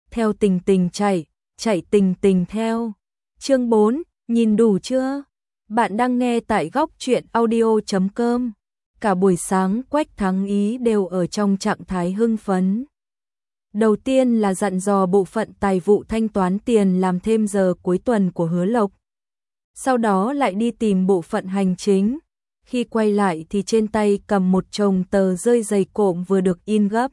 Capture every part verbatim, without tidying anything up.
theo tình tình chạy, chạy tình tình theo. Chương bốn, nhìn đủ chưa? Bạn đang nghe tại góc truyện audio chấm com. Cả buổi sáng Quách Thắng Ý đều ở trong trạng thái hưng phấn. Đầu tiên là dặn dò bộ phận tài vụ thanh toán tiền làm thêm giờ cuối tuần của Hứa Lộc. Sau đó lại đi tìm bộ phận hành chính. Khi quay lại thì trên tay cầm một chồng tờ rơi dày cộm vừa được in gấp.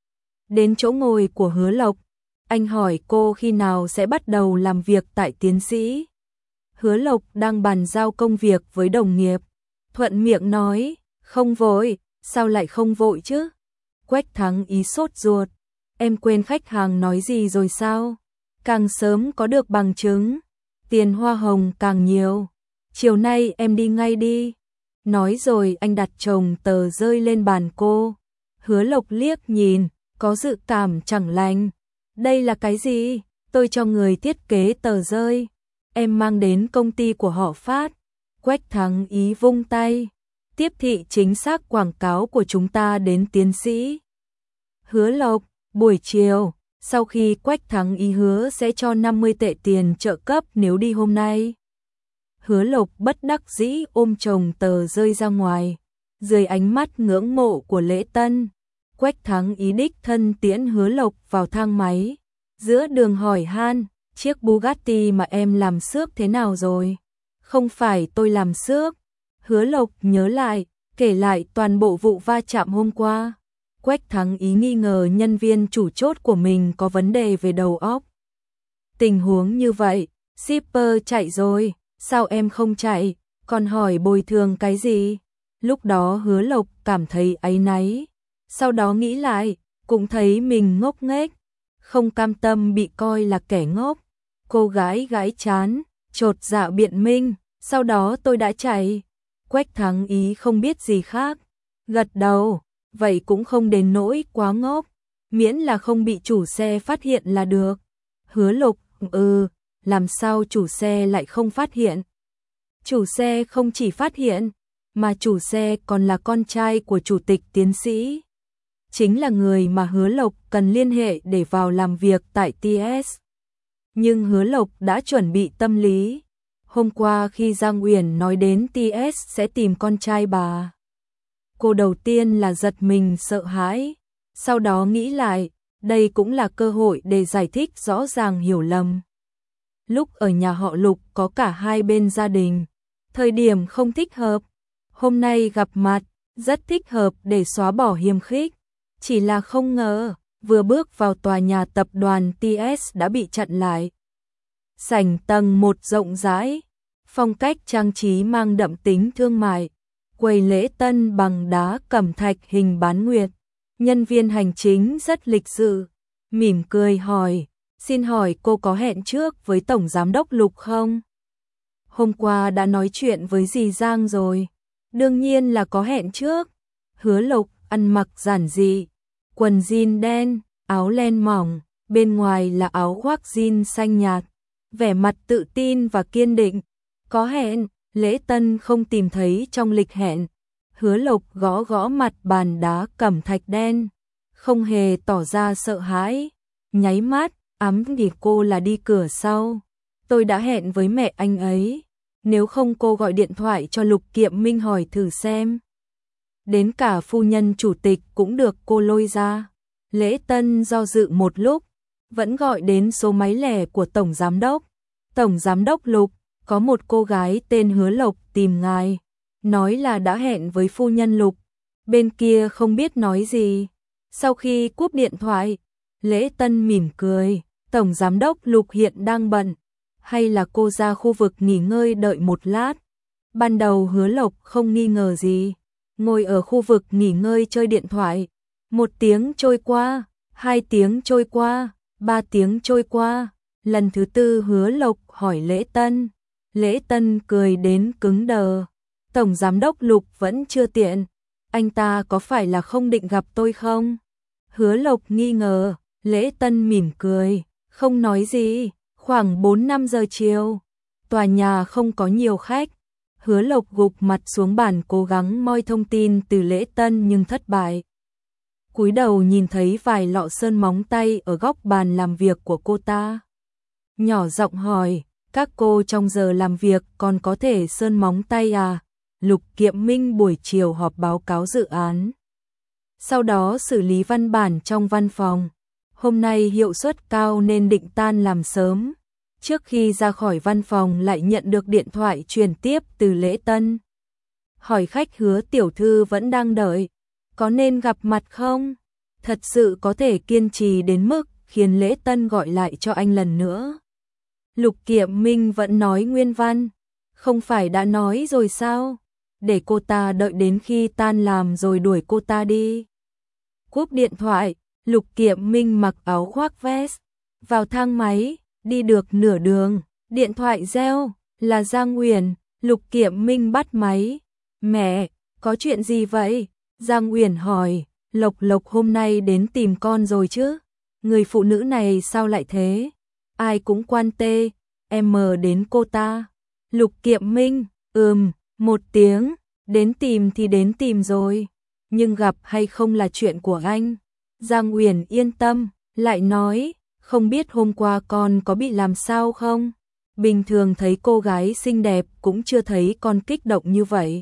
Đến chỗ ngồi của Hứa Lộc, anh hỏi cô khi nào sẽ bắt đầu làm việc tại tiến sĩ. Hứa Lộc đang bàn giao công việc với đồng nghiệp. Thuận miệng nói, không vội, sao lại không vội chứ? Quách Thắng Ý sốt ruột. Em quên khách hàng nói gì rồi sao? Càng sớm có được bằng chứng, tiền hoa hồng càng nhiều. Chiều nay em đi ngay đi. Nói rồi anh đặt chồng tờ rơi lên bàn cô. Hứa Lộc liếc nhìn, có dự cảm chẳng lành. Đây là cái gì? Tôi cho người thiết kế tờ rơi. Em mang đến công ty của họ phát. Quách Thắng Ý vung tay. Tiếp thị chính xác quảng cáo của chúng ta đến tiến sĩ. Hứa Lộc, buổi chiều, sau khi Quách Thắng Ý hứa sẽ cho năm mươi tệ tiền trợ cấp nếu đi hôm nay. Hứa Lộc bất đắc dĩ ôm chồng tờ rơi ra ngoài. Dưới ánh mắt ngưỡng mộ của Lễ Tân, Quách Thắng Ý đích thân tiễn Hứa Lộc vào thang máy. Giữa đường hỏi han, chiếc Bugatti mà em làm xước thế nào rồi? Không phải tôi làm xước. Hứa Lộc nhớ lại, kể lại toàn bộ vụ va chạm hôm qua. Quách Thắng Ý nghi ngờ nhân viên chủ chốt của mình có vấn đề về đầu óc. Tình huống như vậy, shipper chạy rồi, sao em không chạy, còn hỏi bồi thường cái gì? Lúc đó Hứa Lộc cảm thấy áy náy, sau đó nghĩ lại, cũng thấy mình ngốc nghếch, không cam tâm bị coi là kẻ ngốc. Cô gái gãi chán, chột dạ biện minh, sau đó tôi đã chạy. Quách Thắng Ý không biết gì khác, gật đầu, vậy cũng không đến nỗi quá ngốc, miễn là không bị chủ xe phát hiện là được. Hứa Lộc, ừ, làm sao chủ xe lại không phát hiện? Chủ xe không chỉ phát hiện, mà chủ xe còn là con trai của chủ tịch tiến sĩ. Chính là người mà Hứa Lộc cần liên hệ để vào làm việc tại tê ét. Nhưng Hứa Lộc đã chuẩn bị tâm lý. Hôm qua khi Giang Uyển nói đến tê ét sẽ tìm con trai bà, cô đầu tiên là giật mình sợ hãi, sau đó nghĩ lại, đây cũng là cơ hội để giải thích rõ ràng hiểu lầm. Lúc ở nhà họ Lục có cả hai bên gia đình, thời điểm không thích hợp, hôm nay gặp mặt, rất thích hợp để xóa bỏ hiềm khích. Chỉ là không ngờ, vừa bước vào tòa nhà tập đoàn tê ét đã bị chặn lại. Sảnh tầng một rộng rãi, phong cách trang trí mang đậm tính thương mại, quầy lễ tân bằng đá cẩm thạch hình bán nguyệt. Nhân viên hành chính rất lịch sự, mỉm cười hỏi, xin hỏi cô có hẹn trước với Tổng Giám đốc Lục không? Hôm qua đã nói chuyện với dì Giang rồi, đương nhiên là có hẹn trước. Hứa Lộc ăn mặc giản dị, quần jean đen, áo len mỏng, bên ngoài là áo khoác jean xanh nhạt, vẻ mặt tự tin và kiên định. Có hẹn, Lễ Tân không tìm thấy trong lịch hẹn. Hứa Lộc gõ gõ mặt bàn đá cẩm thạch đen, không hề tỏ ra sợ hãi, nháy mắt, ám thì cô là đi cửa sau. Tôi đã hẹn với mẹ anh ấy, nếu không cô gọi điện thoại cho Lục Kiệm Minh hỏi thử xem. Đến cả phu nhân chủ tịch cũng được cô lôi ra. Lễ Tân do dự một lúc, vẫn gọi đến số máy lẻ của Tổng Giám đốc. Tổng Giám đốc Lục, có một cô gái tên Hứa Lộc tìm ngài, nói là đã hẹn với phu nhân Lục. Bên kia không biết nói gì. Sau khi cúp điện thoại, Lễ Tân mỉm cười, Tổng Giám đốc Lục hiện đang bận, hay là cô ra khu vực nghỉ ngơi đợi một lát. Ban đầu Hứa Lộc không nghi ngờ gì, ngồi ở khu vực nghỉ ngơi chơi điện thoại. Một tiếng trôi qua, hai tiếng trôi qua, ba tiếng trôi qua. Lần thứ tư Hứa Lộc hỏi Lễ Tân. Lễ Tân cười đến cứng đờ. Tổng Giám đốc Lục vẫn chưa tiện. Anh ta có phải là không định gặp tôi không? Hứa Lộc nghi ngờ. Lễ Tân mỉm cười, không nói gì. Khoảng bốn năm giờ chiều, tòa nhà không có nhiều khách. Hứa Lộc gục mặt xuống bàn cố gắng moi thông tin từ Lễ Tân nhưng thất bại. cúi đầu nhìn thấy vài lọ sơn móng tay ở góc bàn làm việc của cô ta. Nhỏ giọng hỏi, các cô trong giờ làm việc còn có thể sơn móng tay à? Lục Kiệm Minh buổi chiều họp báo cáo dự án. Sau đó xử lý văn bản trong văn phòng. Hôm nay hiệu suất cao nên định tan làm sớm. Trước khi ra khỏi văn phòng lại nhận được điện thoại truyền tiếp từ Lễ Tân. Hỏi khách Hứa tiểu thư vẫn đang đợi, có nên gặp mặt không? Thật sự có thể kiên trì đến mức khiến Lễ Tân gọi lại cho anh lần nữa. Lục Kiệm Minh vẫn nói nguyên văn, không phải đã nói rồi sao? Để cô ta đợi đến khi tan làm rồi đuổi cô ta đi. Cúp điện thoại, Lục Kiệm Minh mặc áo khoác vest, vào thang máy, đi được nửa đường, điện thoại reo, là Giang Uyển. Lục Kiệm Minh bắt máy. Mẹ, có chuyện gì vậy? Giang Uyển hỏi, Lộc Lộc hôm nay đến tìm con rồi chứ? Người phụ nữ này sao lại thế? Ai cũng quan tê, em đến cô ta. Lục Kiệm Minh, ừm, một tiếng, đến tìm thì đến tìm rồi, nhưng gặp hay không là chuyện của anh. Giang Uyển yên tâm, lại nói, không biết hôm qua con có bị làm sao không? Bình thường thấy cô gái xinh đẹp cũng chưa thấy con kích động như vậy.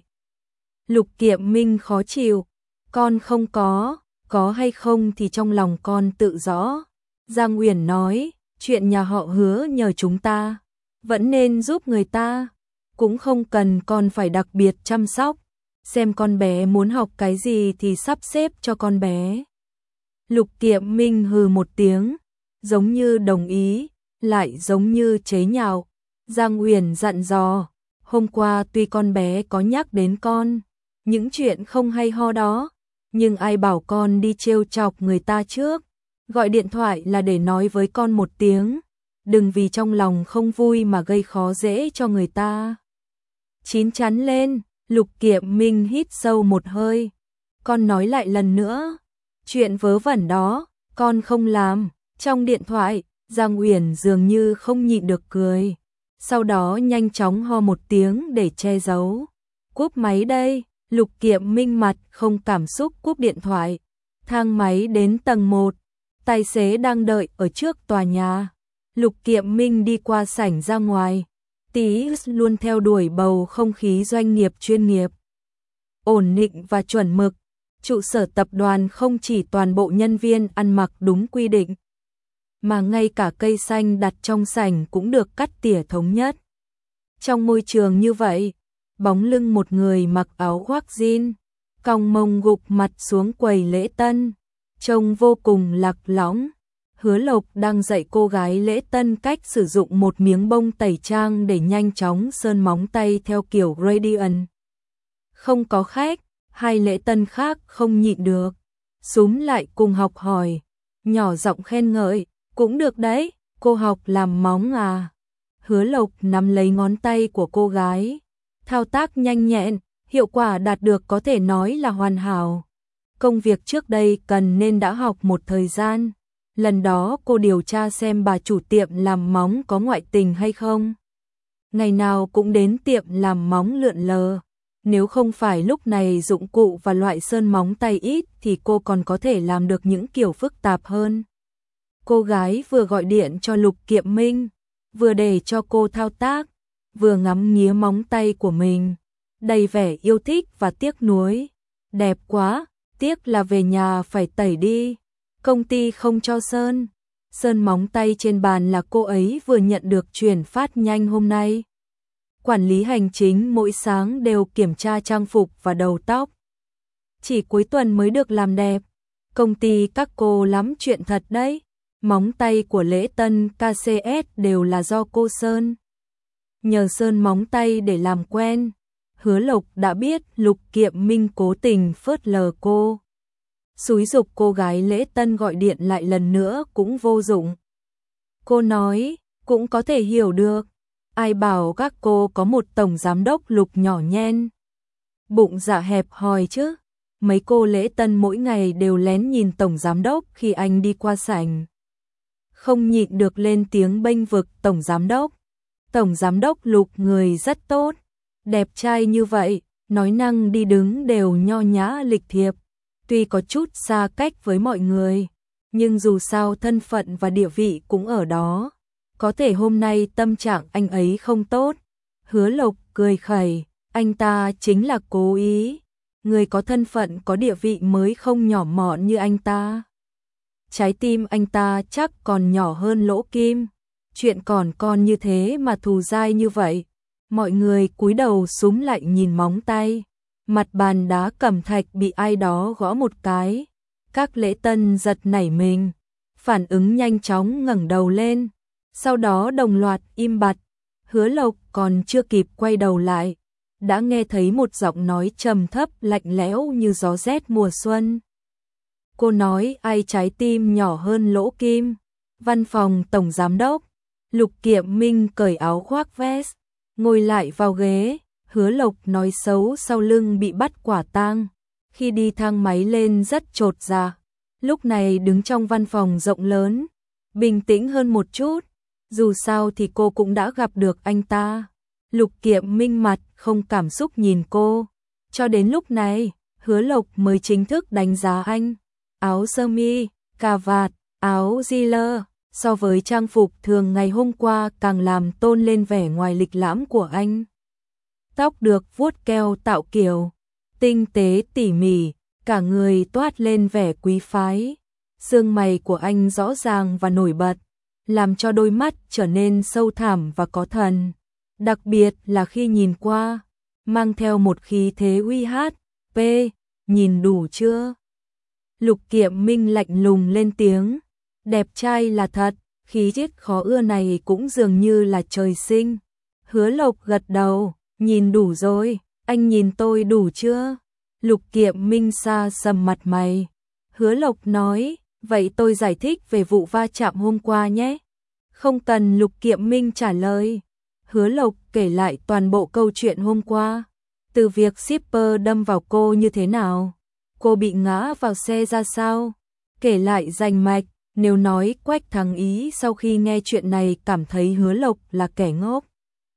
Lục Kiệm Minh khó chịu, con không có, có hay không thì trong lòng con tự rõ. Giang Uyển nói, chuyện nhà họ Hứa nhờ chúng ta, vẫn nên giúp người ta, cũng không cần con phải đặc biệt chăm sóc, xem con bé muốn học cái gì thì sắp xếp cho con bé. Lục Kiệm Minh hừ một tiếng, giống như đồng ý, lại giống như chế nhạo. Giang Uyển dặn dò, hôm qua tuy con bé có nhắc đến con, những chuyện không hay ho đó, nhưng ai bảo con đi trêu chọc người ta trước, gọi điện thoại là để nói với con một tiếng, đừng vì trong lòng không vui mà gây khó dễ cho người ta. Chín chắn lên, Lục Kiệm Minh hít sâu một hơi, con nói lại lần nữa, chuyện vớ vẩn đó, con không làm. Trong điện thoại, Giang Uyển dường như không nhịn được cười, sau đó nhanh chóng ho một tiếng để che giấu. Cúp máy đây. Lục Kiệm Minh mặt không cảm xúc cúp điện thoại. Thang máy đến tầng một, tài xế đang đợi ở trước tòa nhà. Lục Kiệm Minh đi qua sảnh ra ngoài, tí luôn theo đuổi bầu không khí doanh nghiệp chuyên nghiệp, ổn định và chuẩn mực. Trụ sở tập đoàn không chỉ toàn bộ nhân viên ăn mặc đúng quy định, mà ngay cả cây xanh đặt trong sảnh cũng được cắt tỉa thống nhất. Trong môi trường như vậy, bóng lưng một người mặc áo khoác jean, cong mông gục mặt xuống quầy lễ tân, trông vô cùng lạc lõng. Hứa Lộc đang dạy cô gái lễ tân cách sử dụng một miếng bông tẩy trang để nhanh chóng sơn móng tay theo kiểu gradient. Không có khách, hai lễ tân khác không nhịn được, xúm lại cùng học hỏi, nhỏ giọng khen ngợi, cũng được đấy, cô học làm móng à? Hứa Lộc nắm lấy ngón tay của cô gái, thao tác nhanh nhẹn, hiệu quả đạt được có thể nói là hoàn hảo. Công việc trước đây cần nên đã học một thời gian. Lần đó cô điều tra xem bà chủ tiệm làm móng có ngoại tình hay không. Ngày nào cũng đến tiệm làm móng lượn lờ. Nếu không phải lúc này dụng cụ và loại sơn móng tay ít thì cô còn có thể làm được những kiểu phức tạp hơn. Cô gái vừa gọi điện cho Lục Kiệm Minh, vừa để cho cô thao tác, vừa ngắm nghía móng tay của mình, đầy vẻ yêu thích và tiếc nuối. Đẹp quá, tiếc là về nhà phải tẩy đi, công ty không cho sơn. Sơn móng tay trên bàn là cô ấy vừa nhận được chuyển phát nhanh hôm nay. Quản lý hành chính mỗi sáng đều kiểm tra trang phục và đầu tóc, chỉ cuối tuần mới được làm đẹp. Công ty các cô lắm chuyện thật đấy. Móng tay của lễ tân ca xê ét đều là do cô sơn. Nhờ sơn móng tay để làm quen, Hứa Lộc đã biết Lục Kiệm Minh cố tình phớt lờ cô. Xúi giục cô gái lễ tân gọi điện lại lần nữa cũng vô dụng. Cô nói, cũng có thể hiểu được, ai bảo các cô có một tổng giám đốc Lục nhỏ nhen, bụng dạ hẹp hòi chứ. Mấy cô lễ tân mỗi ngày đều lén nhìn tổng giám đốc khi anh đi qua sảnh, không nhịn được lên tiếng bênh vực tổng giám đốc. Tổng giám đốc Lục người rất tốt, đẹp trai như vậy, nói năng đi đứng đều nho nhã lịch thiệp, tuy có chút xa cách với mọi người, nhưng dù sao thân phận và địa vị cũng ở đó. Có thể hôm nay tâm trạng anh ấy không tốt. Hứa Lộc cười khẩy, anh ta chính là cố ý. Người có thân phận có địa vị mới không nhỏ mọn như anh ta. Trái tim anh ta chắc còn nhỏ hơn lỗ kim. Chuyện còn con như thế mà thù dai như vậy. Mọi người cúi đầu súm lại nhìn móng tay. Mặt bàn đá cẩm thạch bị ai đó gõ một cái. Các lễ tân giật nảy mình, phản ứng nhanh chóng ngẩng đầu lên. Sau đó đồng loạt im bặt. Hứa Lộc còn chưa kịp quay đầu lại, đã nghe thấy một giọng nói trầm thấp lạnh lẽo như gió rét mùa xuân. Cô nói ai trái tim nhỏ hơn lỗ kim? Văn phòng tổng giám đốc. Lục Kiệm Minh cởi áo khoác vest, ngồi lại vào ghế. Hứa Lộc nói xấu sau lưng bị bắt quả tang. Khi đi thang máy lên rất chột dạ. Lúc này đứng trong văn phòng rộng lớn, bình tĩnh hơn một chút. Dù sao thì cô cũng đã gặp được anh ta. Lục Kiệm Minh mặt không cảm xúc nhìn cô. Cho đến lúc này, Hứa Lộc mới chính thức đánh giá anh. Áo sơ mi, cà vạt, áo jean so với trang phục thường ngày hôm qua càng làm tôn lên vẻ ngoài lịch lãm của anh. Tóc được vuốt keo tạo kiểu, tinh tế tỉ mỉ, cả người toát lên vẻ quý phái. Xương mày của anh rõ ràng và nổi bật, làm cho đôi mắt trở nên sâu thẳm và có thần. Đặc biệt là khi nhìn qua, mang theo một khí thế uy hát. P, nhìn đủ chưa? Lục Kiệm Minh lạnh lùng lên tiếng. Đẹp trai là thật, khí chất khó ưa này cũng dường như là trời sinh. Hứa Lộc gật đầu, nhìn đủ rồi, anh nhìn tôi đủ chưa? Lục Kiệm Minh xa sầm mặt mày. Hứa Lộc nói, vậy tôi giải thích về vụ va chạm hôm qua nhé. Không cần Lục Kiệm Minh trả lời. Hứa Lộc kể lại toàn bộ câu chuyện hôm qua. Từ việc shipper đâm vào cô như thế nào, cô bị ngã vào xe ra sao. Kể lại rành mạch. Nếu nói Quách Thắng Ý sau khi nghe chuyện này cảm thấy Hứa Lộc là kẻ ngốc,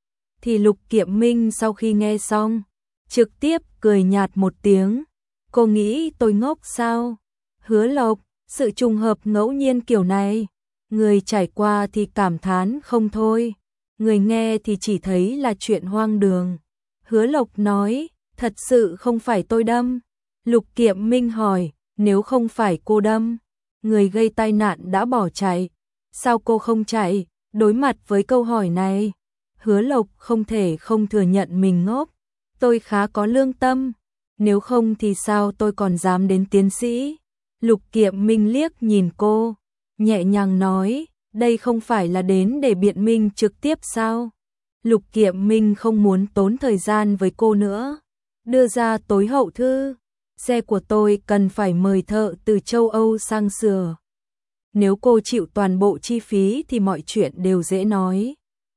thì Lục Kiệm Minh sau khi nghe xong, trực tiếp cười nhạt một tiếng. Cô nghĩ tôi ngốc sao? Hứa Lộc, sự trùng hợp ngẫu nhiên kiểu này, người trải qua thì cảm thán không thôi, người nghe thì chỉ thấy là chuyện hoang đường. Hứa Lộc nói, thật sự không phải tôi đâm. Lục Kiệm Minh hỏi, nếu không phải cô đâm, người gây tai nạn đã bỏ chạy, sao cô không chạy? Đối mặt với câu hỏi này, Hứa Lộc không thể không thừa nhận mình ngốc. Tôi khá có lương tâm, nếu không thì sao tôi còn dám đến tiến sĩ? Lục Kiệm Minh liếc nhìn cô, nhẹ nhàng nói, đây không phải là đến để biện minh trực tiếp sao? Lục Kiệm Minh không muốn tốn thời gian với cô nữa, đưa ra tối hậu thư. Xe của tôi cần phải mời thợ từ châu Âu sang sửa. Nếu cô chịu toàn bộ chi phí thì mọi chuyện đều dễ nói.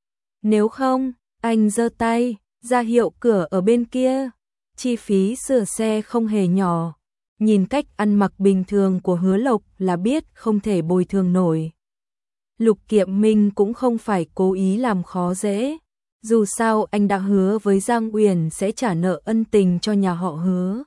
Nếu không, anh giơ tay, ra hiệu cửa ở bên kia. Chi phí sửa xe không hề nhỏ. Nhìn cách ăn mặc bình thường của Hứa Lộc là biết không thể bồi thường nổi. Lục Kiệm Minh cũng không phải cố ý làm khó dễ. Dù sao anh đã hứa với Giang Uyển sẽ trả nợ ân tình cho nhà họ Hứa.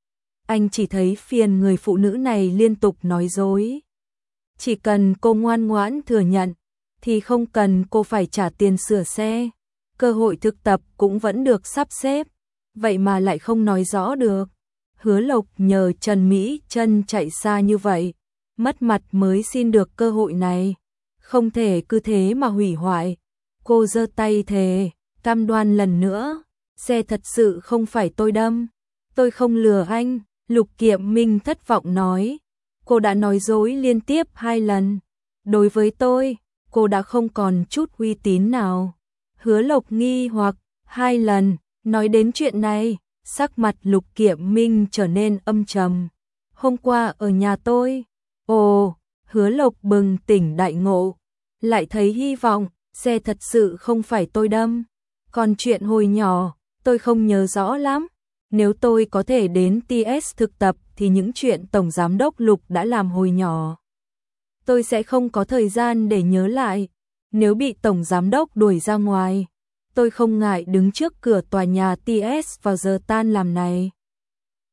Anh chỉ thấy phiền người phụ nữ này liên tục nói dối. Chỉ cần cô ngoan ngoãn thừa nhận, thì không cần cô phải trả tiền sửa xe. Cơ hội thực tập cũng vẫn được sắp xếp, vậy mà lại không nói rõ được. Hứa Lộc nhờ Trần Mỹ Chân chạy xa như vậy, mất mặt mới xin được cơ hội này. Không thể cứ thế mà hủy hoại. Cô giơ tay thề, cam đoan lần nữa, xe thật sự không phải tôi đâm. Tôi không lừa anh. Lục Kiệm Minh thất vọng nói, cô đã nói dối liên tiếp hai lần. Đối với tôi, cô đã không còn chút uy tín nào. Hứa Lộc nghi hoặc, hai lần, nói đến chuyện này, sắc mặt Lục Kiệm Minh trở nên âm trầm. Hôm qua ở nhà tôi, ồ, Hứa Lộc bừng tỉnh đại ngộ, lại thấy hy vọng, xe thật sự không phải tôi đâm. Còn chuyện hồi nhỏ, tôi không nhớ rõ lắm. Nếu tôi có thể đến tê ét thực tập thì những chuyện Tổng Giám đốc Lục đã làm hồi nhỏ, tôi sẽ không có thời gian để nhớ lại. Nếu bị Tổng Giám đốc đuổi ra ngoài, tôi không ngại đứng trước cửa tòa nhà tê ét vào giờ tan làm này.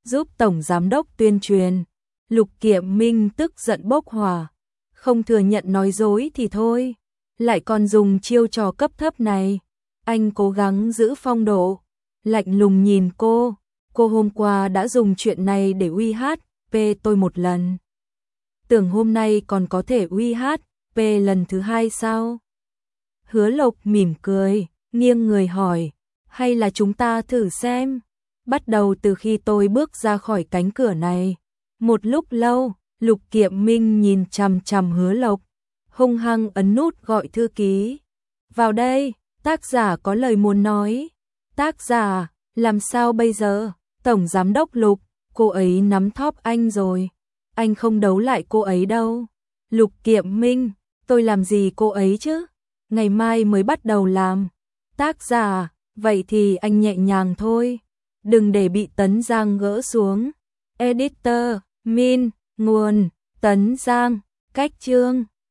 giúp tổng giám đốc tuyên truyền. Lục Kiệm Minh tức giận bốc hỏa, không thừa nhận nói dối thì thôi, lại còn dùng chiêu trò cấp thấp này. Anh cố gắng giữ phong độ, lạnh lùng nhìn cô, cô hôm qua đã dùng chuyện này để uy hát pê tôi một lần. Tưởng hôm nay còn có thể uy hát pê lần thứ hai sao? Hứa Lộc mỉm cười, nghiêng người hỏi, hay là chúng ta thử xem? Bắt đầu từ khi tôi bước ra khỏi cánh cửa này. Một lúc lâu, Lục Kiệm Minh nhìn chằm chằm Hứa Lộc, hung hăng ấn nút gọi thư ký. Vào đây, tác giả có lời muốn nói. Tác giả, làm sao bây giờ? Tổng giám đốc Lục, cô ấy nắm thóp anh rồi. Anh không đấu lại cô ấy đâu. Lục Kiệm Minh, tôi làm gì cô ấy chứ? Ngày mai mới bắt đầu làm. Tác giả, vậy thì anh nhẹ nhàng thôi. Đừng để bị Tấn Giang gỡ xuống. Editor, Min, nguồn, Tấn Giang, cách chương.